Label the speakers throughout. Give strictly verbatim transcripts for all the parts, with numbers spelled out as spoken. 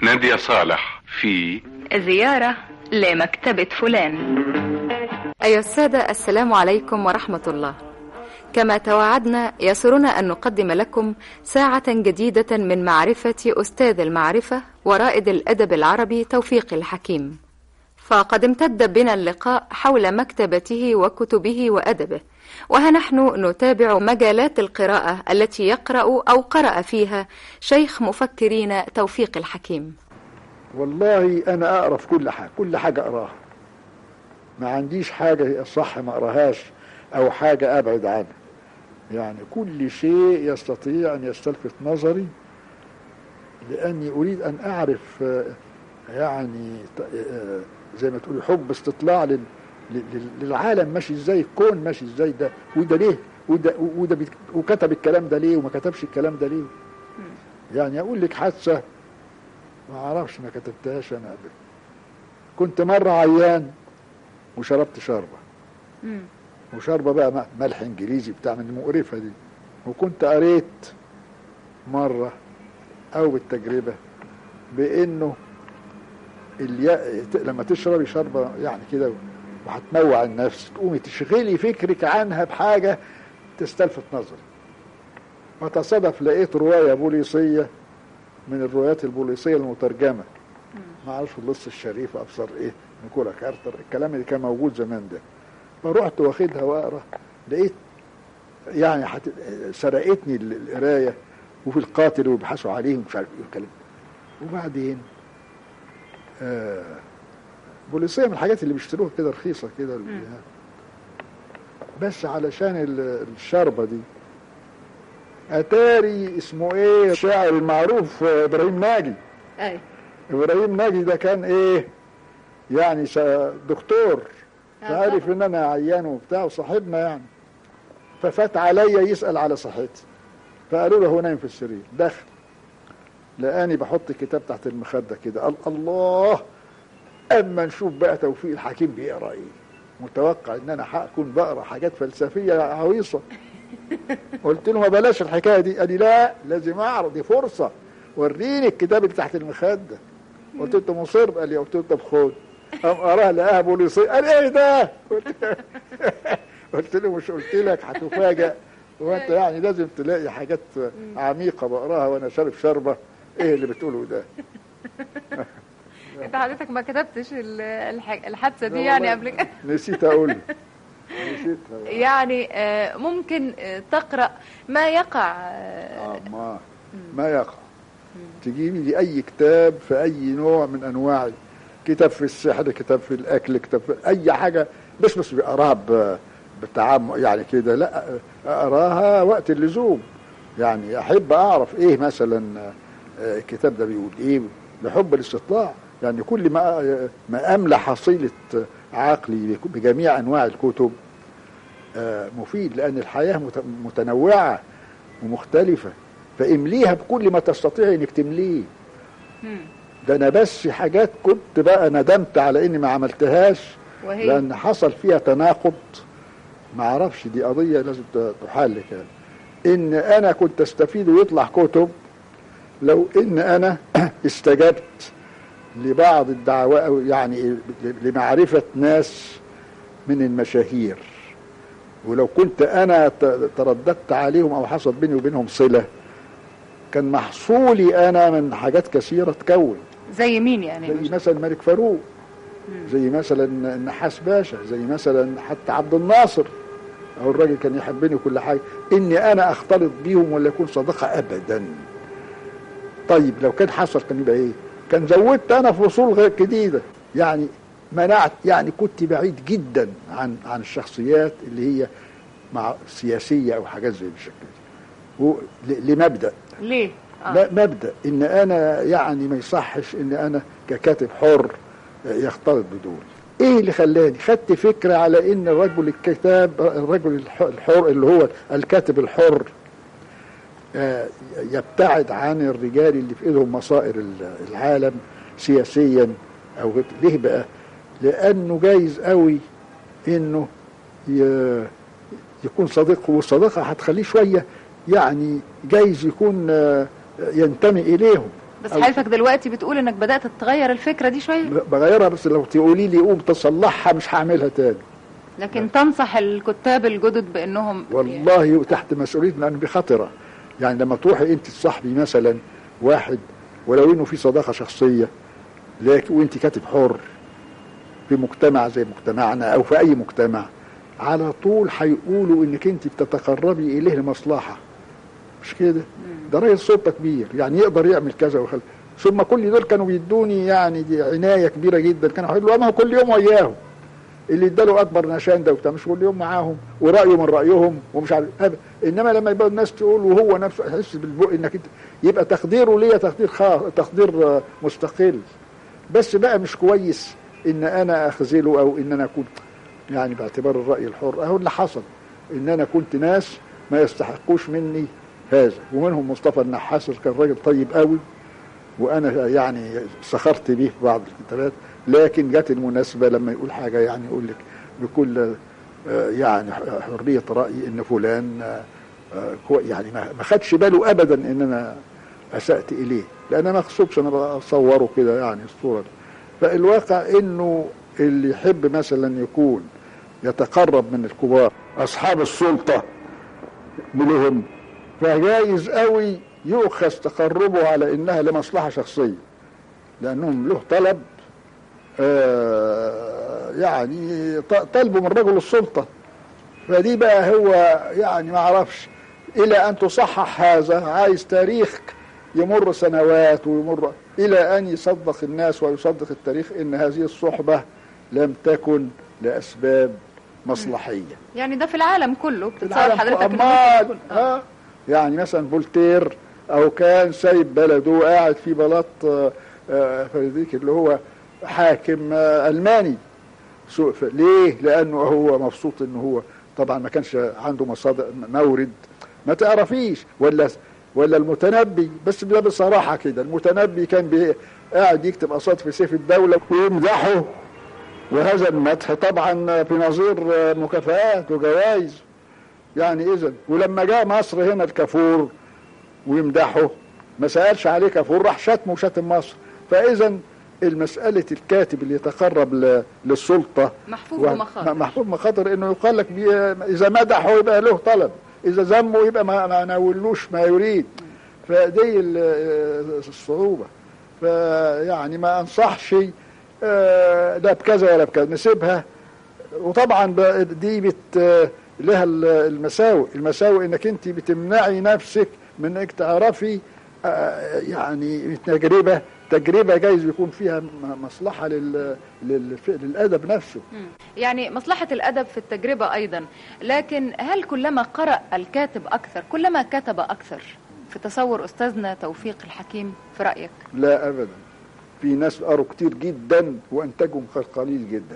Speaker 1: نادية صالح في
Speaker 2: زيارة لمكتبة فلان.
Speaker 3: أيها السادة، السلام عليكم ورحمة الله. كما توعدنا يسرنا أن نقدم لكم ساعة جديدة من معرفة أستاذ المعرفة ورائد الأدب العربي توفيق الحكيم. فقد امتد بنا اللقاء حول مكتبته وكتبه وأدبه، وها نحن نتابع مجالات القراءة التي يقرأ أو قرأ فيها شيخ مفكرين توفيق الحكيم.
Speaker 4: والله أنا أقرأ في كل حاجة، كل حاجة أقراها، ما عنديش حاجة الصح ما أقراهاش أو حاجة أبعد عنها. يعني كل شيء يستطيع أن يستلفت نظري، لأني أريد أن أعرف يعني زي ما تقولي حب استطلاع للعالم ماشي ازاي، الكون ماشي ازاي، ده وده ليه وده وده وكتب الكلام ده ليه وما كتبش الكلام ده ليه. يعني اقول لك حادثه ما اعرفش ما كتبتهاش انا قبل. كنت مره عيان وشربت شربه وشربه بقى ملح انجليزي بتاع من المقرفه دي، وكنت قريت مره او بالتجربه بانه اليا... لما تشربي شربه يعني كده وهتموع النفس، تقومي تشغلي فكرك عنها بحاجه تستلفت نظري. وتصادف لقيت روايه بوليسيه من الروايات البوليسيه المترجمه، ما اعرفش اللص الشريف ابصر ايه نيكولا كارتر، الكلام اللي كان موجود زمان ده. فرحت واخدها واقرا، لقيت يعني حت... سرقتني القرايه، وفي القاتل ويبحثوا عليه ومش عارف ايه الكلام. وبعدين آه بوليسيه من الحاجات اللي بيشتروها كده رخيصه كده، بس علشان الشربه دي. اتاري اسمه ايه الشاعر المعروف ابراهيم ناجي.
Speaker 3: اي
Speaker 4: ابراهيم ناجي ده كان ايه يعني دكتور، عارف ان انا عيان وبتاع وصاحبنا يعني، ففات عليا يسال على صحتي، فقالوا له هو نايم في السرير. دخل لقاني بحط الكتاب تحت المخده كده، قال الله اما نشوف بقى توفيق الحكيم بيقرا ايه. متوقع ان انا هكون بقرا حاجات فلسفيه عويصه. قلت له ما بلاش الحكايه دي. قال لي لا لازم اعرض، دي فرصه، وريني الكتاب اللي تحت المخده. قلت له انت مصر؟ قال لي قلت له طب خد. قام قراها لقاها بوليسيه. قال ايه ده؟ قلت له مش قلت لك هتفاجئ؟ وانت يعني لازم تلاقي حاجات عميقه بقراها وانا شارب شربه. ايه اللي بتقوله ده؟
Speaker 3: انت حضرتك ما كتبتش الحادثه دي يعني قبل كده؟
Speaker 4: نسيت اقول
Speaker 3: نسيتها يعني. ممكن تقرا ما يقع
Speaker 4: اه ما ما يقع. تجيبي لي اي كتاب في اي نوع من انواع، كتاب في السحر، كتاب في الاكل، كتاب في اي حاجه، بس بس بقراها بالتعمق يعني كده، لا اقراها وقت اللزوم. يعني احب اعرف ايه مثلا الكتاب ده بيقول ايه، بحب الاستطلاع. يعني كل ما ما املى حصيله عقلي بجميع انواع الكتب مفيد، لان الحياه متنوعه ومختلفه، فامليها بكل ما تستطيع انك تمليه. ده انا بس حاجات كنت بقى ندمت على اني ما عملتهاش، وهي لان حصل فيها تناقض. ما اعرفش، دي قضيه لازم تحل كده. ان انا كنت استفيد ويطلع كتب لو ان انا استجبت لبعض الدعوات، يعني لمعرفة ناس من المشاهير، ولو كنت انا ترددت عليهم او حصل بيني وبينهم صلة، كان محصولي انا من حاجات كثيرة تكون.
Speaker 3: زي مين يعني؟
Speaker 4: زي مثلا الملك فاروق، زي مثلا النحاس باشا، زي مثلا حتى عبد الناصر، او الراجل كان يحبني وكل حاجة، اني انا اختلط بيهم ولا يكون صديقة ابدا. طيب لو كان حصل كان يبقى ايه؟ كان زودت انا فصول غير جديده، يعني منعت، يعني كنت بعيد جدا عن عن الشخصيات اللي هي مع سياسيه او حاجات زي بالشكل دي. لمبدا
Speaker 3: ليه؟
Speaker 4: آه. لا مبدا ان انا يعني ما يصحش ان انا ككاتب حر يختلط بدول. ايه اللي خلاني خدت فكره على ان الرجل الكتاب الرجل الحر اللي هو الكاتب الحر يبتعد عن الرجال اللي في ايدهم مصائر العالم سياسيا او غير. ليه بقى؟ لانه جايز قوي انه يكون صديق، والصداقه هتخليه شويه يعني جايز يكون ينتمي اليهم،
Speaker 3: بس حضرتك دلوقتي بتقول انك بدأت تغير الفكرة دي شوية.
Speaker 4: بغيرها، بس لو تقولي لي قوم تصلحها مش هعملها تاني.
Speaker 3: لكن لا. تنصح الكتاب الجدد بانهم
Speaker 4: والله يعني تحت مسؤولية، لأنه بخطرة. يعني لما تروحي انت تصاحبي مثلا واحد ولو انه في صداقة شخصية، لكن وانت كاتب حر في مجتمع زي مجتمعنا او في اي مجتمع، على طول هيقولوا انك انت بتتقربي اليه لمصلحة، مش كده؟ ده راجل سلطة كبير، يعني يقدر يعمل كذا وخل... ثم كل دول كانوا بيدوني يعني دي عناية كبيرة جدا. كانوا هيقولوا ما هو كل يوم وياهم، اللي اداله اكبر نشان ده وبتاع، مش كل يوم معاهم ورأيه من رأيهم ومش عارف. انما لما يبقى الناس تقول وهو نفسه يحس بالبق انك انت، يبقى تقديره ليا تقدير خاص، تقدير مستقل. بس بقى مش كويس ان انا اخذله او ان انا اكون يعني باعتبار الرأي الحر. اهو اللي حصل ان انا كنت ناس ما يستحقوش مني هذا، ومنهم مصطفى النحاس كان راجل طيب قوي، وانا يعني سخرت به في بعض الكتابات، لكن جت المناسبة لما يقول حاجة يعني يقول لك بكل يعني حرية رأي ان فلان يعني ما خدش باله ابدا ان انا اسأت اليه، لان انا ما اقصدش انا بصوره كده يعني الصورة دي. فالواقع انه اللي يحب مثلا يكون يتقرب من الكبار اصحاب السلطة منهم، فجايز قوي يؤخذ تقربه على انها لمصلحة شخصية، لانهم له طلب آه يعني طلبوا من رجل السلطة. فدي بقى هو يعني ما عرفش الى ان تصحح هذا، عايز تاريخ يمر سنوات ويمر الى ان يصدق الناس ويصدق التاريخ ان هذه الصحبة لم تكن لاسباب مصلحية.
Speaker 3: يعني ده في العالم كله بتتصور حضرتك
Speaker 4: أمال آه. يعني مثلا فولتير او كان سايب بلده وقاعد في بلاط آه فريدريك اللي هو حاكم آه الماني. ليه؟ لانه هو مبسوط انه هو طبعا ما كانش عنده مصادر مورد ما تعرفيش، ولا ولا المتنبي، بس ده بصراحة كده المتنبي كان قاعد يكتب قصائد في سيف الدولة ويمدحه، وهذا المدح طبعا في نظير مكافآت وجوائز. يعني اذا ولما جاء مصر هنا الكافور ويمدحه ما سألش عليه كافور، راح شتمه وشتم مصر. فاذا المسألة الكاتب اللي يتقرب للسلطة
Speaker 3: محفوظ بمخاطر،
Speaker 4: محفوظ بمخاطر انه يقال لك اذا مدحه يبقى له طلب، اذا ذمه يبقى ما ناولوش ما يريد. فدي الصعوبة. فيعني ما انصحش لا بكذا ولا بكذا، نسيبها. وطبعا دي بت لها المساوئ، المساوئ انك انت بتمنعي نفسك من انك تعرفي يعني تجربة تجربة جايز يكون فيها مصلحة لل... لل... للأدب نفسه.
Speaker 3: يعني مصلحة الأدب في التجربة أيضا، لكن هل كلما قرأ الكاتب أكثر كلما كتب أكثر في تصور أستاذنا توفيق الحكيم في رأيك؟
Speaker 4: لا أبدا، في ناس قروا كتير جدا وأنتجهم قليل جدا.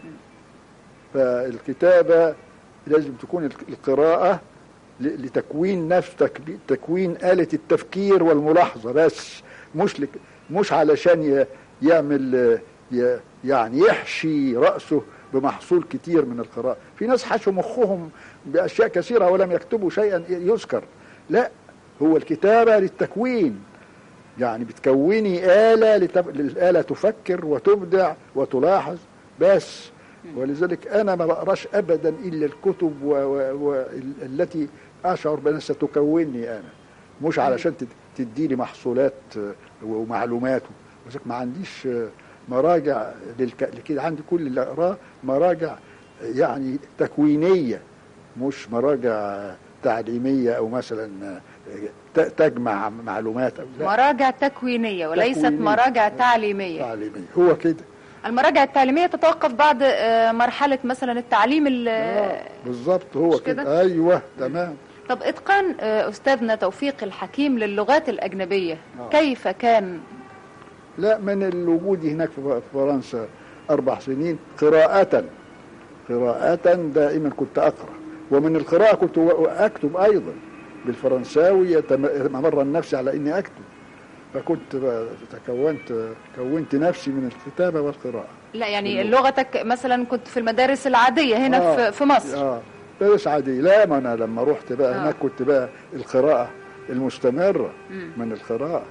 Speaker 4: فالكتابة لازم تكون القراءة لتكوين نفس تكوين آلة التفكير والملاحظة بس، مش لك مش علشان يعمل يعني يحشي رأسه بمحصول كتير من القراءة. في ناس حشوا مخهم بأشياء كثيرة ولم يكتبوا شيئا يذكر. لا، هو الكتابة للتكوين، يعني بتكوني آلة لتف... الآلة تفكر وتبدع وتلاحظ بس. ولذلك أنا ما بقراش أبدا إلا الكتب و... و... و... التي أشعر بأنها ستكونني أنا، مش علشان تديني محصولات ومعلومات. وذلك ما عنديش مراجع للك... لكده، عندي كل اللي أقراه مراجع يعني تكوينية، مش مراجع تعليمية أو مثلا تجمع معلومات أو لا.
Speaker 3: مراجع تكوينية وليست تكوينية. مراجع تعليمية.
Speaker 4: تعليمية هو كده.
Speaker 3: المراجع التعليمية تتوقف بعد مرحلة مثلا التعليم
Speaker 4: آه بالضبط هو كده. كده أيوة تمام.
Speaker 3: طب إتقان أستاذنا توفيق الحكيم للغات الأجنبية آه. كيف كان؟
Speaker 4: لا، من الوجود هناك في فرنسا أربع سنين قراءة قراءة دائما كنت أقرأ، ومن القراءة كنت أكتب أيضا بالفرنساوي، أمرن نفسي على إني أكتب. فكنت تكونت كونت نفسي من الكتابة والقراءة.
Speaker 3: لا يعني لغتك مثلا كنت في المدارس العادية هنا آه في مصر؟
Speaker 4: اه مدارس عادية. لا، ما أنا لما رحت بقى آه. هناك كنت بقى القراءة المستمرة مم. من القراءة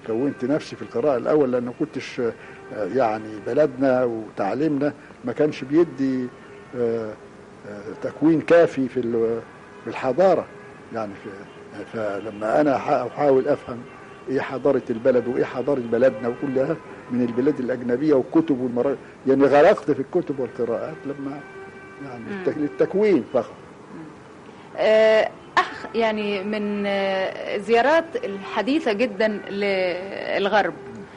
Speaker 4: كونت نفسي في القراءة الأول، لأنه كنتش يعني بلدنا وتعليمنا ما كانش بيدي تكوين كافي في الحضارة يعني. فلما أنا أحاول أفهم إيه حضارة البلد وإيه حضارة بلدنا وكلها من البلاد الأجنبية والكتب والمراجع، يعني غرقت في الكتب والقراءات لما يعني للتكوين فقط.
Speaker 3: أخ يعني من زيارات الحديثة جدا للغرب،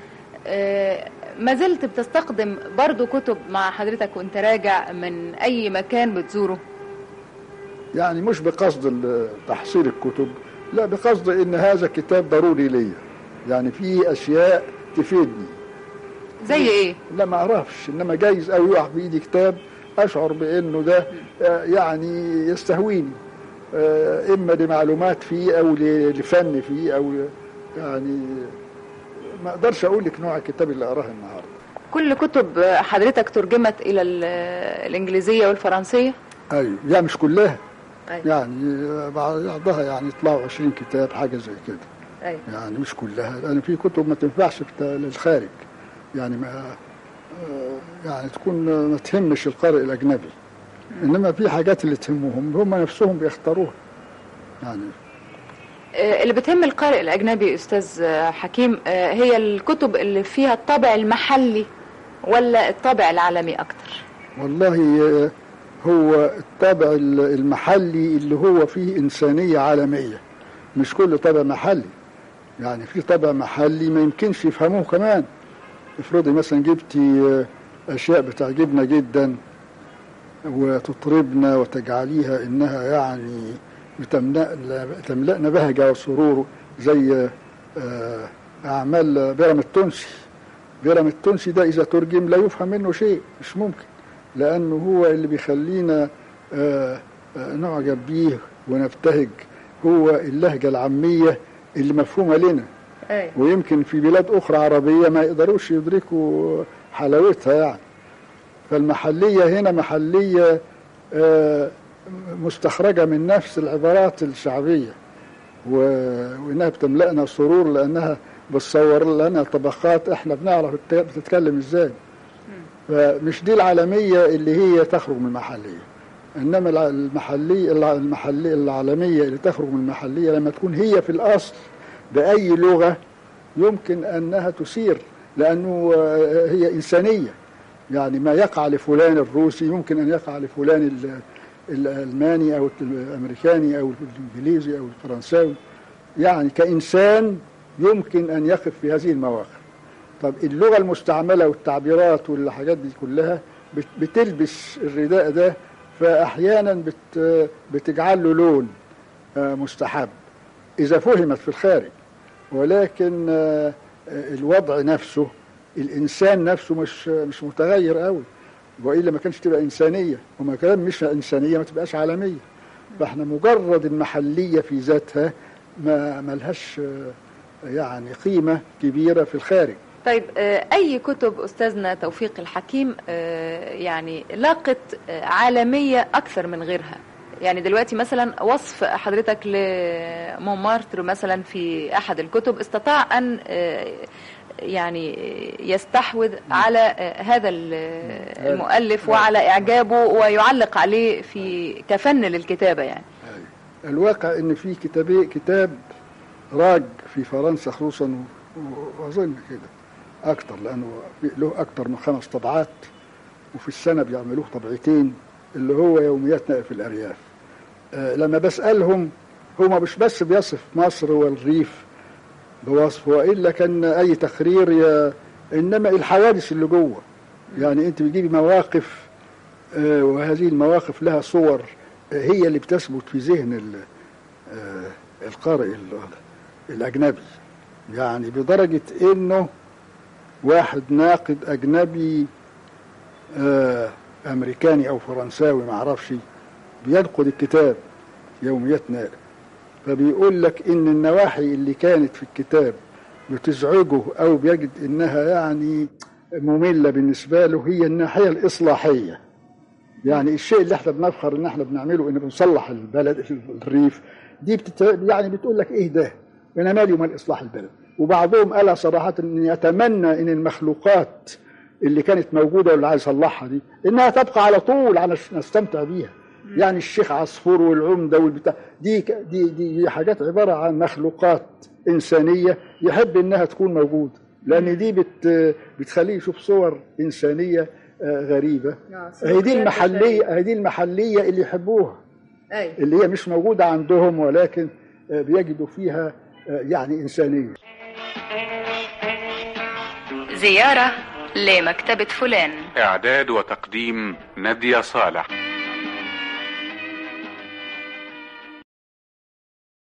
Speaker 3: ما زلت بتستخدم برضو كتب مع حضرتك وانت راجع من أي مكان بتزوره؟
Speaker 4: يعني مش بقصد تحصيل الكتب، لا، بقصد ان هذا كتاب ضروري لي، يعني في اشياء تفيدني.
Speaker 3: زي ايه؟
Speaker 4: لا ما اعرفش، انما جايز او يقع بايدي كتاب اشعر بانه ده يعني يستهويني، اما لمعلومات فيه او لفن فيه او يعني ما اقدرش اقول لك نوع الكتاب اللي اقراه النهارده.
Speaker 3: كل كتب حضرتك ترجمت الى الانجليزيه والفرنسيه؟
Speaker 4: ايوه، يعني مش كلها.
Speaker 3: أيوة.
Speaker 4: يعني بعضها يعني يطلعوا عشرين كتاب حاجه زي كده.
Speaker 3: أيوة.
Speaker 4: يعني مش كلها، لان في كتب ما تنفعش للخارج، يعني ما يعني تكون ما تهمش القارئ الاجنبي، انما في حاجات اللي تهمهم هم نفسهم بيختاروها يعني.
Speaker 3: اللي بتهم القارئ الأجنبي أستاذ حكيم هي الكتب اللي فيها الطابع المحلي ولا الطابع العالمي أكتر؟
Speaker 4: والله هو الطابع المحلي اللي هو فيه إنسانية عالمية، مش كل طابع محلي. يعني في طابع محلي ما يمكنش يفهموه كمان. افرضي مثلا جبتي أشياء بتعجبنا جدا وتطربنا وتجعليها إنها يعني بتملأنا بهجة وسرور، زي أعمال بيرام التونسي. بيرام التونسي ده إذا ترجم لا يفهم منه شيء، مش ممكن، لأنه هو اللي بيخلينا نعجب بيه ونبتهج، هو اللهجة العامية اللي مفهومة لنا.
Speaker 3: أي.
Speaker 4: ويمكن في بلاد أخرى عربية ما يقدروش يدركوا حلاوتها يعني. فالمحلية هنا محلية مستخرجة من نفس العبارات الشعبية، وإنها بتملأنا سرور لأنها بتصور لنا طبقات إحنا بنعرف بتتكلم إزاي. فمش دي العالمية اللي هي تخرج من المحلية، إنما المحلية المحلية العالمية اللي تخرج من المحلية لما تكون هي في الأصل بأي لغة يمكن أنها تثير، لأنه هي إنسانية. يعني ما يقع لفلان الروسي يمكن أن يقع لفلان الألماني أو الأمريكاني أو الإنجليزي أو الفرنساوي، يعني كإنسان يمكن أن يقف في هذه المواقف. طب اللغة المستعملة والتعبيرات والحاجات دي كلها بتلبس الرداء ده، فأحيانا بت بتجعل له لون مستحب إذا فهمت في الخارج، ولكن الوضع نفسه الإنسان نفسه مش مش متغير قوي، وإلا ما كانش تبقى إنسانية، وما كان مش إنسانية ما تبقاش عالمية. فإحنا مجرد المحلية في ذاتها ما ملهاش يعني قيمة كبيرة في الخارج.
Speaker 3: طيب أي كتب أستاذنا توفيق الحكيم يعني لاقت عالمية أكثر من غيرها؟ يعني دلوقتي مثلا وصف حضرتك لمونمارتر مثلا في أحد الكتب استطاع أن يعني يستحوذ على هذا المؤلف وعلى إعجابه ويعلق عليه في كفن للكتابة. يعني
Speaker 4: الواقع إن في كتابي كتاب راج في فرنسا خصوصا، وأظن كده أكتر لأنه له أكتر من خمس طبعات، وفي السنة بيعملوه طبعتين، اللي هو يوميات نائب في الأرياف. أه لما بسألهم هو مش بس بيصف مصر والريف بوصف، وإلا كان أي تقرير ي... إنما الحوادث اللي جوه. يعني أنت بتجيبي مواقف أه وهذه المواقف لها صور أه هي اللي بتثبت في ذهن ال... أه القارئ الأجنبي، يعني بدرجة إنه واحد ناقد أجنبي آه أمريكاني أو فرنساوي معرفش بينقد الكتاب يوميات نائب، فبيقول لك إن النواحي اللي كانت في الكتاب بتزعجه أو بيجد إنها يعني مملة بالنسبة له هي الناحية الإصلاحية. يعني الشيء اللي احنا بنفخر إن احنا بنعمله إن بنصلح البلد الريف دي بتت... يعني بتقول لك إيه ده؟ أنا مالي ومال إصلاح البلد؟ وبعضهم قالها صراحة إن يتمنى إن المخلوقات اللي كانت موجودة واللي عايز يصلحها دي إنها تبقى على طول عشان نستمتع بيها. يعني الشيخ عصفور والعمدة والبتاع دي دي دي حاجات عبارة عن مخلوقات إنسانية يحب إنها تكون موجودة، لأن دي بت بتخليه يشوف صور إنسانية غريبة. هي دي المحلية، هي دي المحلية اللي يحبوها، اللي هي مش موجودة عندهم ولكن بيجدوا فيها يعني إنسانية.
Speaker 2: زيارة لمكتبة فلان.
Speaker 1: إعداد وتقديم نادية صالح.